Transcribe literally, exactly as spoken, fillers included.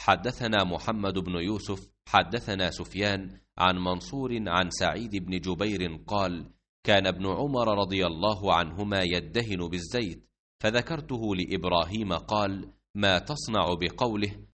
حدثنا محمد بن يوسف حدثنا سفيان عن منصور عن سعيد بن جبير قال: كان ابن عمر رضي الله عنهما يدهن بالزيت، فذكرته لإبراهيم قال: ما تصنع بقوله